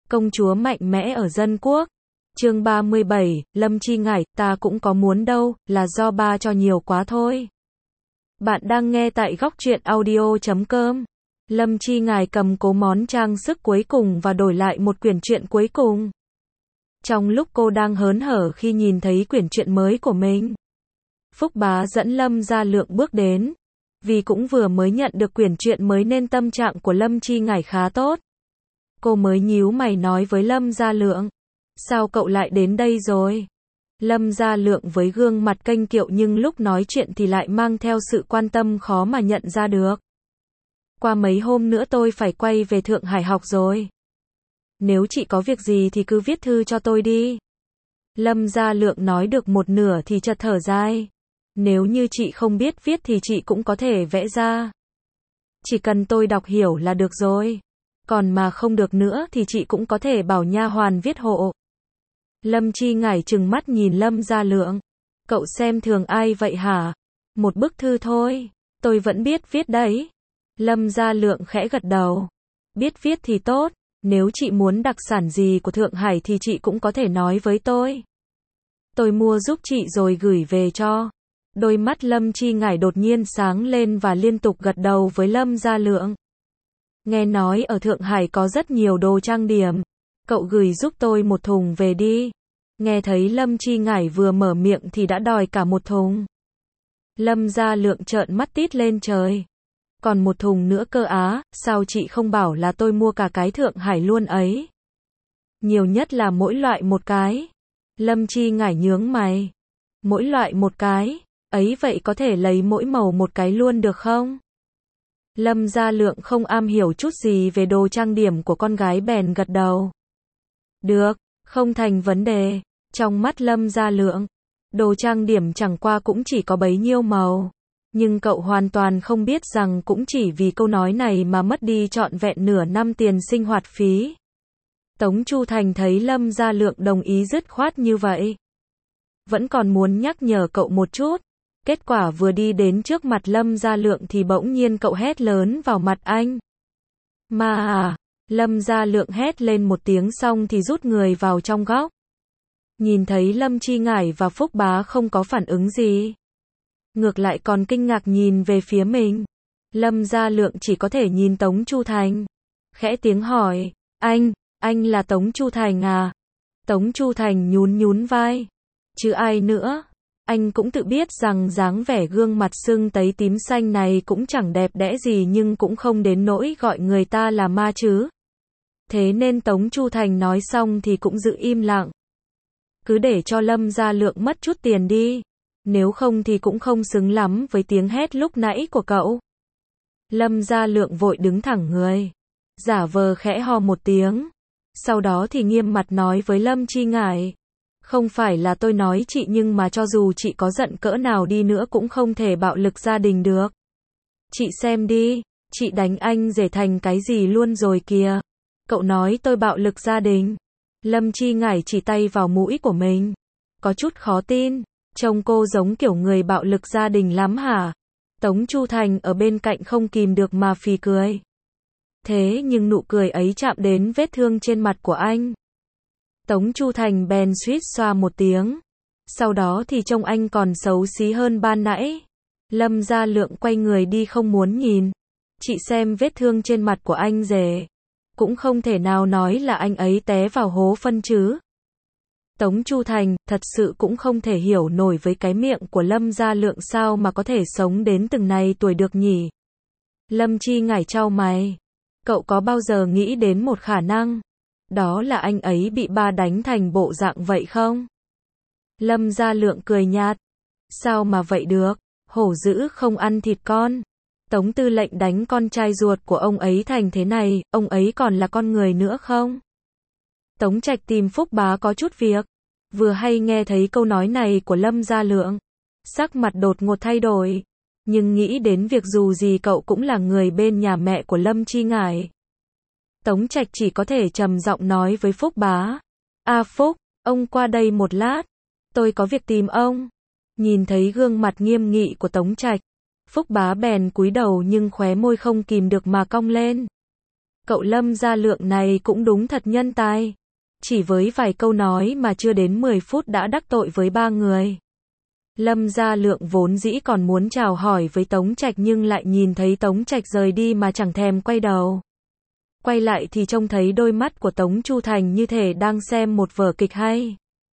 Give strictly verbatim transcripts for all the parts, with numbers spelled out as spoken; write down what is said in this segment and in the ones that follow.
Công chúa mạnh mẽ ở dân quốc. Chương ba mươi bảy, Lâm Chi Ngải, ta cũng có muốn đâu, là do ba cho nhiều quá thôi. Bạn đang nghe tại góc truyện audio chấm com. Lâm Chi Ngải cầm cố món trang sức cuối cùng và đổi lại một quyển truyện cuối cùng. Trong lúc cô đang hớn hở khi nhìn thấy quyển truyện mới của mình, Phúc Bá dẫn Lâm Gia Lượng bước đến. Vì cũng vừa mới nhận được quyển truyện mới nên tâm trạng của Lâm Chi Ngải khá tốt. Cô mới nhíu mày nói với Lâm Gia Lượng. Sao cậu lại đến đây rồi? Lâm Gia Lượng với gương mặt kênh kiệu nhưng lúc nói chuyện thì lại mang theo sự quan tâm khó mà nhận ra được. Qua mấy hôm nữa tôi phải quay về Thượng Hải học rồi. Nếu chị có việc gì thì cứ viết thư cho tôi đi. Lâm Gia Lượng nói được một nửa thì chợt thở dài. Nếu như chị không biết viết thì chị cũng có thể vẽ ra. Chỉ cần tôi đọc hiểu là được rồi. Còn mà không được nữa thì chị cũng có thể bảo nha hoàn viết hộ. Lâm Chi Ngải trừng mắt nhìn Lâm Gia Lượng. Cậu xem thường ai vậy hả? Một bức thư thôi. Tôi vẫn biết viết đấy. Lâm Gia Lượng khẽ gật đầu. Biết viết thì tốt. Nếu chị muốn đặc sản gì của Thượng Hải thì chị cũng có thể nói với tôi. Tôi mua giúp chị rồi gửi về cho. Đôi mắt Lâm Chi Ngải đột nhiên sáng lên và liên tục gật đầu với Lâm Gia Lượng. Nghe nói ở Thượng Hải có rất nhiều đồ trang điểm. Cậu gửi giúp tôi một thùng về đi. Nghe thấy Lâm Chi Ngải vừa mở miệng thì đã đòi cả một thùng. Lâm Gia Lượng trợn mắt tít lên trời. Còn một thùng nữa cơ á, sao chị không bảo là tôi mua cả cái Thượng Hải luôn ấy? Nhiều nhất là mỗi loại một cái. Lâm Chi Ngải nhướng mày. Mỗi loại một cái, ấy vậy có thể lấy mỗi màu một cái luôn được không? Lâm Gia Lượng không am hiểu chút gì về đồ trang điểm của con gái bèn gật đầu. Được, không thành vấn đề. Trong mắt Lâm Gia Lượng, đồ trang điểm chẳng qua cũng chỉ có bấy nhiêu màu. Nhưng cậu hoàn toàn không biết rằng cũng chỉ vì câu nói này mà mất đi trọn vẹn nửa năm tiền sinh hoạt phí. Tống Chu Thành thấy Lâm Gia Lượng đồng ý dứt khoát như vậy. Vẫn còn muốn nhắc nhở cậu một chút. Kết quả vừa đi đến trước mặt Lâm Gia Lượng thì bỗng nhiên cậu hét lớn vào mặt anh. Mà à, Lâm Gia Lượng hét lên một tiếng xong thì rút người vào trong góc. Nhìn thấy Lâm Chi Ngải và Phúc Bá không có phản ứng gì. Ngược lại còn kinh ngạc nhìn về phía mình. Lâm Gia Lượng chỉ có thể nhìn Tống Chu Thành. Khẽ tiếng hỏi, anh, anh là Tống Chu Thành à? Tống Chu Thành nhún nhún vai. Chứ ai nữa? Anh cũng tự biết rằng dáng vẻ gương mặt sưng tấy tím xanh này cũng chẳng đẹp đẽ gì nhưng cũng không đến nỗi gọi người ta là ma chứ. Thế nên Tống Chu Thành nói xong thì cũng giữ im lặng. Cứ để cho Lâm Gia Lượng mất chút tiền đi. Nếu không thì cũng không xứng lắm với tiếng hét lúc nãy của cậu. Lâm Gia Lượng vội đứng thẳng người. Giả vờ khẽ ho một tiếng. Sau đó thì nghiêm mặt nói với Lâm Chi Ngải. Không phải là tôi nói chị nhưng mà cho dù chị có giận cỡ nào đi nữa cũng không thể bạo lực gia đình được. Chị xem đi, chị đánh anh rể thành cái gì luôn rồi kìa. Cậu nói tôi bạo lực gia đình. Lâm Chi Ngải chỉ tay vào mũi của mình. Có chút khó tin. Trông cô giống kiểu người bạo lực gia đình lắm hả? Tống Chu Thành ở bên cạnh không kìm được mà phì cười. Thế nhưng nụ cười ấy chạm đến vết thương trên mặt của anh. Tống Chu Thành bèn suýt xoa một tiếng. Sau đó thì trông anh còn xấu xí hơn ban nãy. Lâm Gia Lượng quay người đi không muốn nhìn. Chị xem vết thương trên mặt của anh rể. Cũng không thể nào nói là anh ấy té vào hố phân chứ. Tống Chu Thành thật sự cũng không thể hiểu nổi với cái miệng của Lâm Gia Lượng sao mà có thể sống đến từng này tuổi được nhỉ. Lâm Chi Ngải chau mày. Cậu có bao giờ nghĩ đến một khả năng? Đó là anh ấy bị ba đánh thành bộ dạng vậy không? Lâm Gia Lượng cười nhạt. Sao mà vậy được? Hổ dữ không ăn thịt con. Tống tư lệnh đánh con trai ruột của ông ấy thành thế này, ông ấy còn là con người nữa không? Tống Trạch tìm Phúc Bá có chút việc. Vừa hay nghe thấy câu nói này của Lâm Gia Lượng. Sắc mặt đột ngột thay đổi. Nhưng nghĩ đến việc dù gì cậu cũng là người bên nhà mẹ của Lâm Chi Ngải. Tống Trạch chỉ có thể trầm giọng nói với Phúc Bá. A Phúc, ông qua đây một lát. Tôi có việc tìm ông. Nhìn thấy gương mặt nghiêm nghị của Tống Trạch. Phúc Bá bèn cúi đầu nhưng khóe môi không kìm được mà cong lên. Cậu Lâm Gia Lượng này cũng đúng thật nhân tài. Chỉ với vài câu nói mà chưa đến mười phút đã đắc tội với ba người. Lâm Gia Lượng vốn dĩ còn muốn chào hỏi với Tống Trạch nhưng lại nhìn thấy Tống Trạch rời đi mà chẳng thèm quay đầu. Quay lại thì trông thấy đôi mắt của Tống Chu Thành như thể đang xem một vở kịch hay.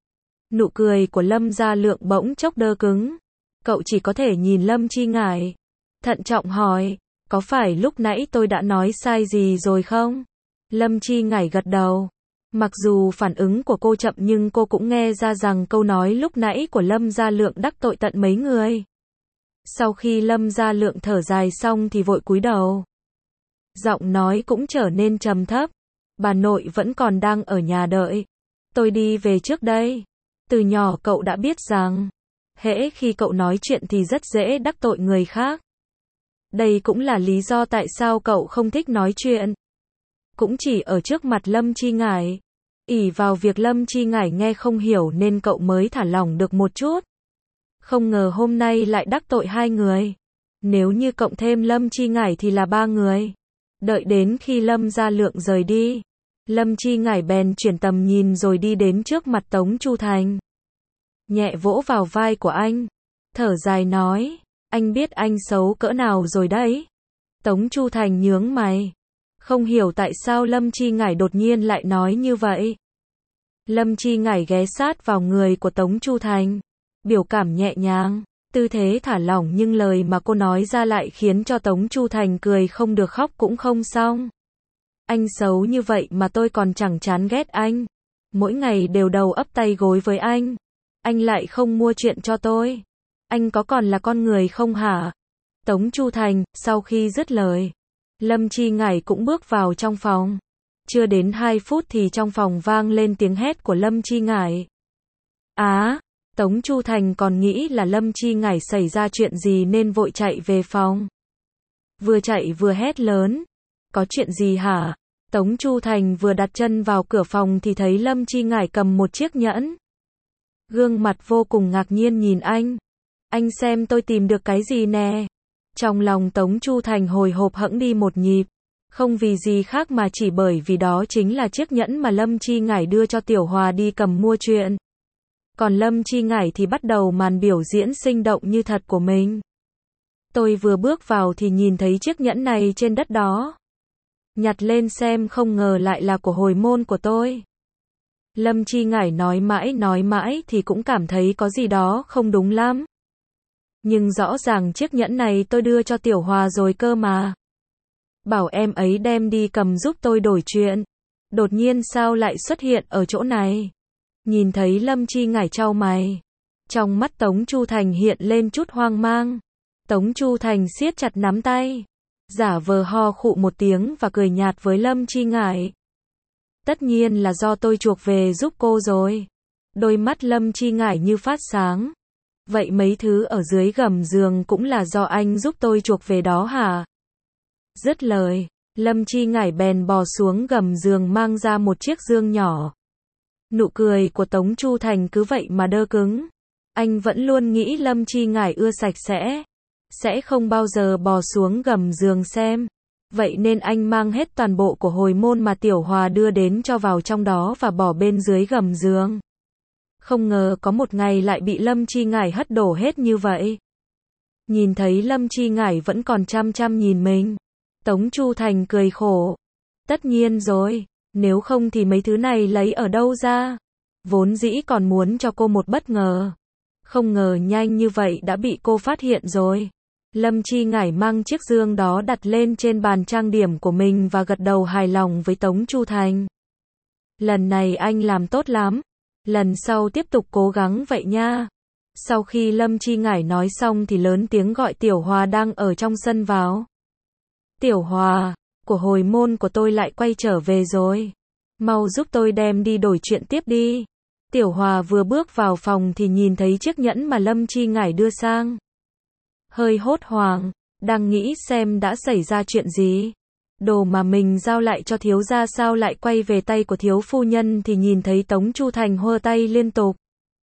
Nụ cười của Lâm Gia Lượng bỗng chốc đơ cứng. Cậu chỉ có thể nhìn Lâm Chi Ngải. Thận trọng hỏi, có phải lúc nãy tôi đã nói sai gì rồi không? Lâm Chi Ngải gật đầu. Mặc dù phản ứng của cô chậm nhưng cô cũng nghe ra rằng câu nói lúc nãy của Lâm Gia Lượng đắc tội tận mấy người. Sau khi Lâm Gia Lượng thở dài xong thì vội cúi đầu. Giọng nói cũng trở nên trầm thấp. Bà nội vẫn còn đang ở nhà đợi. Tôi đi về trước đây. Từ nhỏ cậu đã biết rằng, hễ khi cậu nói chuyện thì rất dễ đắc tội người khác. Đây cũng là lý do tại sao cậu không thích nói chuyện. Cũng chỉ ở trước mặt Lâm Chi Ngải. Ỷ vào việc Lâm Chi Ngải nghe không hiểu nên cậu mới thả lỏng được một chút. Không ngờ hôm nay lại đắc tội hai người. Nếu như cộng thêm Lâm Chi Ngải thì là ba người. Đợi đến khi Lâm Gia Lượng rời đi, Lâm Chi Ngải bèn chuyển tầm nhìn rồi đi đến trước mặt Tống Chu Thành. Nhẹ vỗ vào vai của anh. Thở dài nói, anh biết anh xấu cỡ nào rồi đấy. Tống Chu Thành nhướng mày. Không hiểu tại sao Lâm Chi Ngải đột nhiên lại nói như vậy. Lâm Chi Ngải ghé sát vào người của Tống Chu Thành. Biểu cảm nhẹ nhàng, tư thế thả lỏng nhưng lời mà cô nói ra lại khiến cho Tống Chu Thành cười không được khóc cũng không xong. Anh xấu như vậy mà tôi còn chẳng chán ghét anh. Mỗi ngày đều đầu ấp tay gối với anh. Anh lại không mua chuyện cho tôi. Anh có còn là con người không hả? Tống Chu Thành, sau khi dứt lời, Lâm Chi Ngải cũng bước vào trong phòng. Chưa đến hai phút thì trong phòng vang lên tiếng hét của Lâm Chi Ngải. Á, Tống Chu Thành còn nghĩ là Lâm Chi Ngải xảy ra chuyện gì nên vội chạy về phòng. Vừa chạy vừa hét lớn. Có chuyện gì hả? Tống Chu Thành vừa đặt chân vào cửa phòng thì thấy Lâm Chi Ngải cầm một chiếc nhẫn. Gương mặt vô cùng ngạc nhiên nhìn anh. Anh xem tôi tìm được cái gì nè. Trong lòng Tống Chu Thành hồi hộp hẫng đi một nhịp. Không vì gì khác mà chỉ bởi vì đó chính là chiếc nhẫn mà Lâm Chi Ngải đưa cho Tiểu Hòa đi cầm mua chuyện. Còn Lâm Chi Ngải thì bắt đầu màn biểu diễn sinh động như thật của mình. Tôi vừa bước vào thì nhìn thấy chiếc nhẫn này trên đất đó. Nhặt lên xem không ngờ lại là của hồi môn của tôi. Lâm Chi Ngải nói mãi nói mãi thì cũng cảm thấy có gì đó không đúng lắm. Nhưng rõ ràng chiếc nhẫn này tôi đưa cho Tiểu Hòa rồi cơ mà. Bảo em ấy đem đi cầm giúp tôi đổi chuyện. Đột nhiên sao lại xuất hiện ở chỗ này? Nhìn thấy Lâm Chi Ngải chau mày. Trong mắt Tống Chu Thành hiện lên chút hoang mang. Tống Chu Thành siết chặt nắm tay. Giả vờ ho khụ một tiếng và cười nhạt với Lâm Chi Ngải. Tất nhiên là do tôi chuộc về giúp cô rồi. Đôi mắt Lâm Chi Ngải như phát sáng. Vậy mấy thứ ở dưới gầm giường cũng là do anh giúp tôi chuộc về đó hả? Dứt lời, Lâm Chi Ngải bèn bò xuống gầm giường mang ra một chiếc dương nhỏ. Nụ cười của Tống Chu Thành cứ vậy mà đơ cứng. Anh vẫn luôn nghĩ Lâm Chi Ngải ưa sạch sẽ. Sẽ không bao giờ bò xuống gầm giường xem. Vậy nên anh mang hết toàn bộ của hồi môn mà Tiểu Hòa đưa đến cho vào trong đó và bỏ bên dưới gầm giường. Không ngờ có một ngày lại bị Lâm Chi Ngải hất đổ hết như vậy. Nhìn thấy Lâm Chi Ngải vẫn còn chăm chăm nhìn mình. Tống Chu Thành cười khổ. Tất nhiên rồi, nếu không thì mấy thứ này lấy ở đâu ra. Vốn dĩ còn muốn cho cô một bất ngờ. Không ngờ nhanh như vậy đã bị cô phát hiện rồi. Lâm Chi Ngải mang chiếc dương đó đặt lên trên bàn trang điểm của mình và gật đầu hài lòng với Tống Chu Thành. Lần này anh làm tốt lắm. Lần sau tiếp tục cố gắng vậy nha. Sau khi Lâm Chi Ngải nói xong thì lớn tiếng gọi Tiểu Hòa đang ở trong sân vào. Tiểu Hòa, của hồi môn của tôi lại quay trở về rồi. Mau giúp tôi đem đi đổi chuyện tiếp đi. Tiểu Hòa vừa bước vào phòng thì nhìn thấy chiếc nhẫn mà Lâm Chi Ngải đưa sang. Hơi hốt hoảng, đang nghĩ xem đã xảy ra chuyện gì. Đồ mà mình giao lại cho thiếu gia sao lại quay về tay của thiếu phu nhân thì nhìn thấy Tống Chu Thành hơ tay liên tục.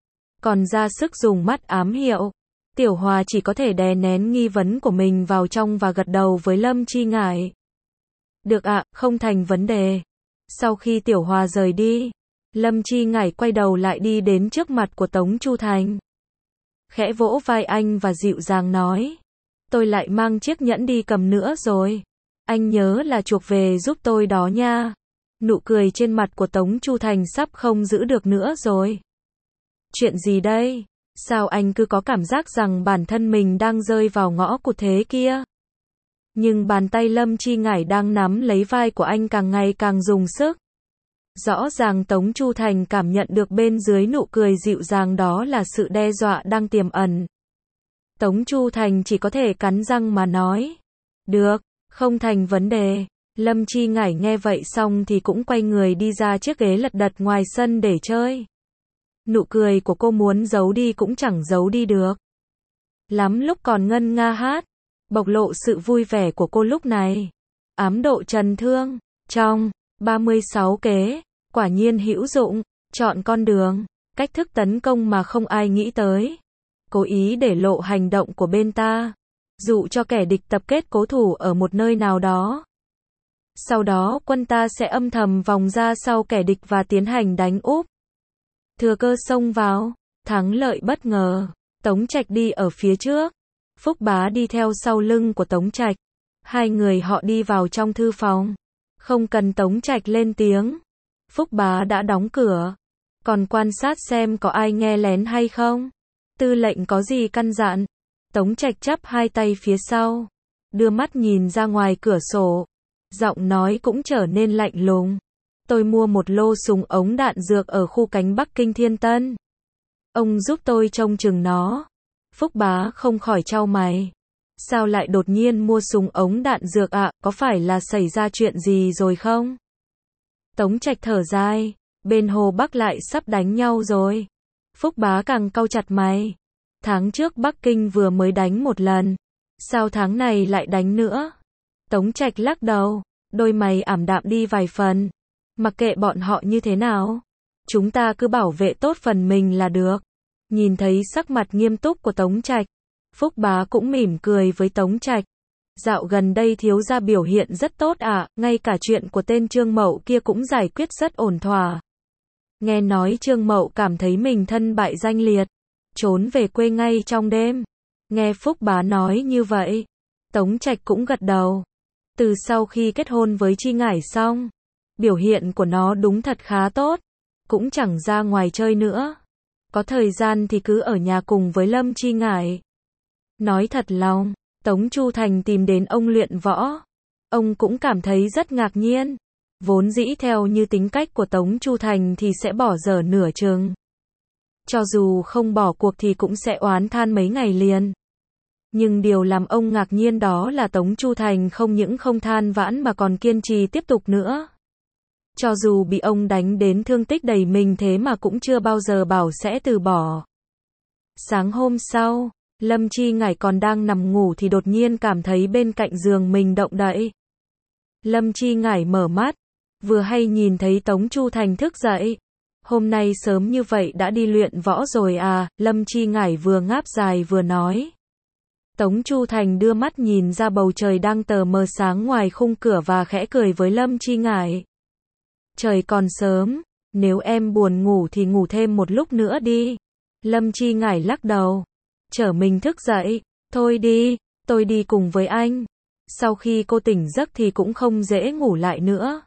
Còn ra sức dùng mắt ám hiệu. Tiểu Hòa chỉ có thể đè nén nghi vấn của mình vào trong và gật đầu với Lâm Chi Ngải. Được ạ, không thành vấn đề. Sau khi Tiểu Hòa rời đi, Lâm Chi Ngải quay đầu lại đi đến trước mặt của Tống Chu Thành. Khẽ vỗ vai anh và dịu dàng nói. Tôi lại mang chiếc nhẫn đi cầm nữa rồi. Anh nhớ là chuộc về giúp tôi đó nha. Nụ cười trên mặt của Tống Chu Thành sắp không giữ được nữa rồi. Chuyện gì đây? Sao anh cứ có cảm giác rằng bản thân mình đang rơi vào ngõ cụt thế kia? Nhưng bàn tay Lâm Chi Ngải đang nắm lấy vai của anh càng ngày càng dùng sức. Rõ ràng Tống Chu Thành cảm nhận được bên dưới nụ cười dịu dàng đó là sự đe dọa đang tiềm ẩn. Tống Chu Thành chỉ có thể cắn răng mà nói. Được, không thành vấn đề. Lâm Chi Ngải nghe vậy xong thì cũng quay người đi ra chiếc ghế lật đật ngoài sân để chơi. Nụ cười của cô muốn giấu đi cũng chẳng giấu đi được. Lắm lúc còn ngân nga hát, bộc lộ sự vui vẻ của cô lúc này. Ám độ trần thương, trong ba mươi sáu kế, quả nhiên hữu dụng, chọn con đường, cách thức tấn công mà không ai nghĩ tới. Cố ý để lộ hành động của bên ta, dụ cho kẻ địch tập kết cố thủ ở một nơi nào đó. Sau đó quân ta sẽ âm thầm vòng ra sau kẻ địch và tiến hành đánh úp. Thừa cơ xông vào, thắng lợi bất ngờ. Tống Trạch đi ở phía trước, Phúc Bá đi theo sau lưng của Tống Trạch. Hai người họ đi vào trong thư phòng. Không cần Tống Trạch lên tiếng, Phúc Bá đã đóng cửa. Còn quan sát xem có ai nghe lén hay không. Tư lệnh có gì căn dặn? Tống Trạch chắp hai tay phía sau, đưa mắt nhìn ra ngoài cửa sổ. Giọng nói cũng trở nên lạnh lùng. Tôi mua một lô súng ống đạn dược ở khu cánh Bắc Kinh Thiên Tân. Ông giúp tôi trông chừng nó. Phúc Bá không khỏi chau mày. Sao lại đột nhiên mua súng ống đạn dược ạ, à? Có phải là xảy ra chuyện gì rồi không? Tống Trạch thở dài. Bên Hồ Bắc lại sắp đánh nhau rồi. Phúc Bá càng cau chặt mày. Tháng trước Bắc Kinh vừa mới đánh một lần. Sao tháng này lại đánh nữa? Tống Trạch lắc đầu. Đôi mày ảm đạm đi vài phần. Mặc kệ bọn họ như thế nào, chúng ta cứ bảo vệ tốt phần mình là được. Nhìn thấy sắc mặt nghiêm túc của Tống Trạch, Phúc Bá cũng mỉm cười với Tống Trạch. Dạo gần đây thiếu gia biểu hiện rất tốt ạ, à, ngay cả chuyện của tên Trương Mậu kia cũng giải quyết rất ổn thỏa. Nghe nói Trương Mậu cảm thấy mình thân bại danh liệt, trốn về quê ngay trong đêm. Nghe Phúc Bá nói như vậy, Tống Trạch cũng gật đầu. Từ sau khi kết hôn với Chi Ngải xong, biểu hiện của nó đúng thật khá tốt, cũng chẳng ra ngoài chơi nữa. Có thời gian thì cứ ở nhà cùng với Lâm Chi Ngải. Nói thật lòng, Tống Chu Thành tìm đến ông luyện võ. Ông cũng cảm thấy rất ngạc nhiên. Vốn dĩ theo như tính cách của Tống Chu Thành thì sẽ bỏ dở nửa chừng. Cho dù không bỏ cuộc thì cũng sẽ oán than mấy ngày liền. Nhưng điều làm ông ngạc nhiên đó là Tống Chu Thành không những không than vãn mà còn kiên trì tiếp tục nữa. Cho dù bị ông đánh đến thương tích đầy mình thế mà cũng chưa bao giờ bảo sẽ từ bỏ. Sáng hôm sau, Lâm Chi Ngải còn đang nằm ngủ thì đột nhiên cảm thấy bên cạnh giường mình động đậy. Lâm Chi Ngải mở mắt, vừa hay nhìn thấy Tống Chu Thành thức dậy. Hôm nay sớm như vậy đã đi luyện võ rồi à, Lâm Chi Ngải vừa ngáp dài vừa nói. Tống Chu Thành đưa mắt nhìn ra bầu trời đang tờ mờ sáng ngoài khung cửa và khẽ cười với Lâm Chi Ngải. Trời còn sớm, nếu em buồn ngủ thì ngủ thêm một lúc nữa đi. Lâm Chi Ngải lắc đầu, chở mình thức dậy. Thôi đi, tôi đi cùng với anh. Sau khi cô tỉnh giấc thì cũng không dễ ngủ lại nữa.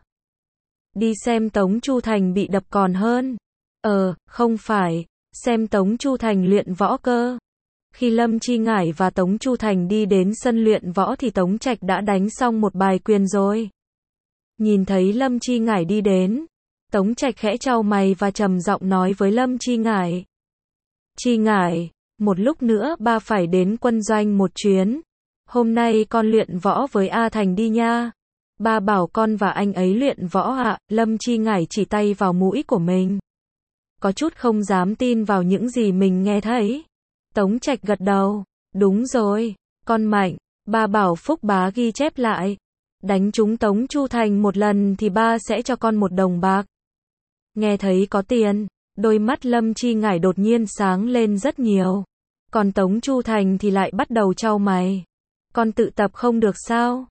Đi xem Tống Chu Thành bị đập còn hơn. Ờ, không phải, xem Tống Chu Thành luyện võ cơ. Khi Lâm Chi Ngải và Tống Chu Thành đi đến sân luyện võ thì Tống Trạch đã đánh xong một bài quyền rồi. Nhìn thấy Lâm Chi Ngải đi đến, Tống Trạch khẽ chau mày và trầm giọng nói với Lâm Chi Ngải. Chi Ngải, một lúc nữa ba phải đến quân doanh một chuyến. Hôm nay con luyện võ với A Thành đi nha. Ba bảo con và anh ấy luyện võ ạ. À. Lâm Chi Ngải chỉ tay vào mũi của mình. Có chút không dám tin vào những gì mình nghe thấy. Tống Trạch gật đầu. Đúng rồi, con mạnh. Ba bảo Phúc Bá ghi chép lại. Đánh trúng Tống Chu Thành một lần thì ba sẽ cho con một đồng bạc. Nghe thấy có tiền, đôi mắt Lâm Chi Ngải đột nhiên sáng lên rất nhiều. Còn Tống Chu Thành thì lại bắt đầu chau mày. Con tự tập không được sao?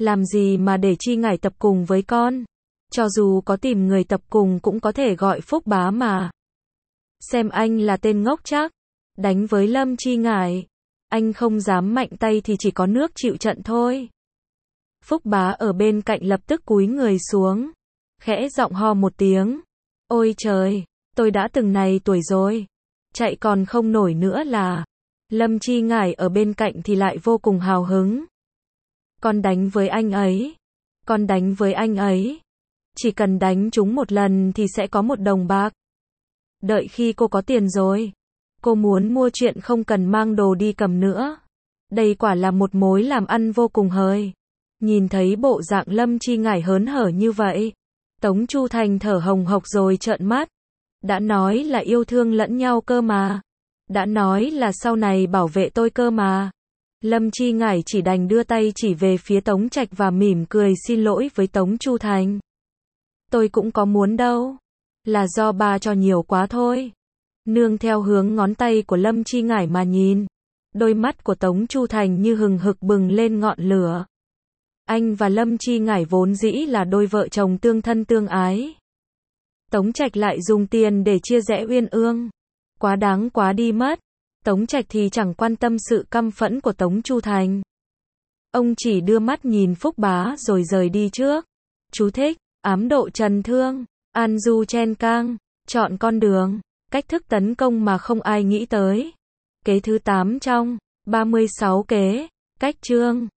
Làm gì mà để Chi Ngải tập cùng với con? Cho dù có tìm người tập cùng cũng có thể gọi Phúc Bá mà. Xem anh là tên ngốc chắc. Đánh với Lâm Chi Ngải. Anh không dám mạnh tay thì chỉ có nước chịu trận thôi. Phúc Bá ở bên cạnh lập tức cúi người xuống. Khẽ giọng ho một tiếng. Ôi trời, tôi đã từng này tuổi rồi. Chạy còn không nổi nữa là. Lâm Chi Ngải ở bên cạnh thì lại vô cùng hào hứng. Con đánh với anh ấy. Con đánh với anh ấy. Chỉ cần đánh trúng một lần thì sẽ có một đồng bạc. Đợi khi cô có tiền rồi. Cô muốn mua chuyện không cần mang đồ đi cầm nữa. Đây quả là một mối làm ăn vô cùng hời. Nhìn thấy bộ dạng Lâm Chi Ngải hớn hở như vậy. Tống Chu Thành thở hồng hộc rồi trợn mắt. Đã nói là yêu thương lẫn nhau cơ mà. Đã nói là sau này bảo vệ tôi cơ mà. Lâm Chi Ngải chỉ đành đưa tay chỉ về phía Tống Trạch và mỉm cười xin lỗi với Tống Chu Thành. Tôi cũng có muốn đâu. Là do ba cho nhiều quá thôi. Nương theo hướng ngón tay của Lâm Chi Ngải mà nhìn. Đôi mắt của Tống Chu Thành như hừng hực bừng lên ngọn lửa. Anh và Lâm Chi Ngải vốn dĩ là đôi vợ chồng tương thân tương ái. Tống Trạch lại dùng tiền để chia rẽ uyên ương. Quá đáng quá đi mất. Tống Trạch thì chẳng quan tâm sự căm phẫn của Tống Chu Thành. Ông chỉ đưa mắt nhìn Phúc Bá rồi rời đi trước. Chú thích, ám độ trần thương, an du chen cang, chọn con đường, cách thức tấn công mà không ai nghĩ tới. Kế thứ tám trong ba mươi sáu kế, cách chương.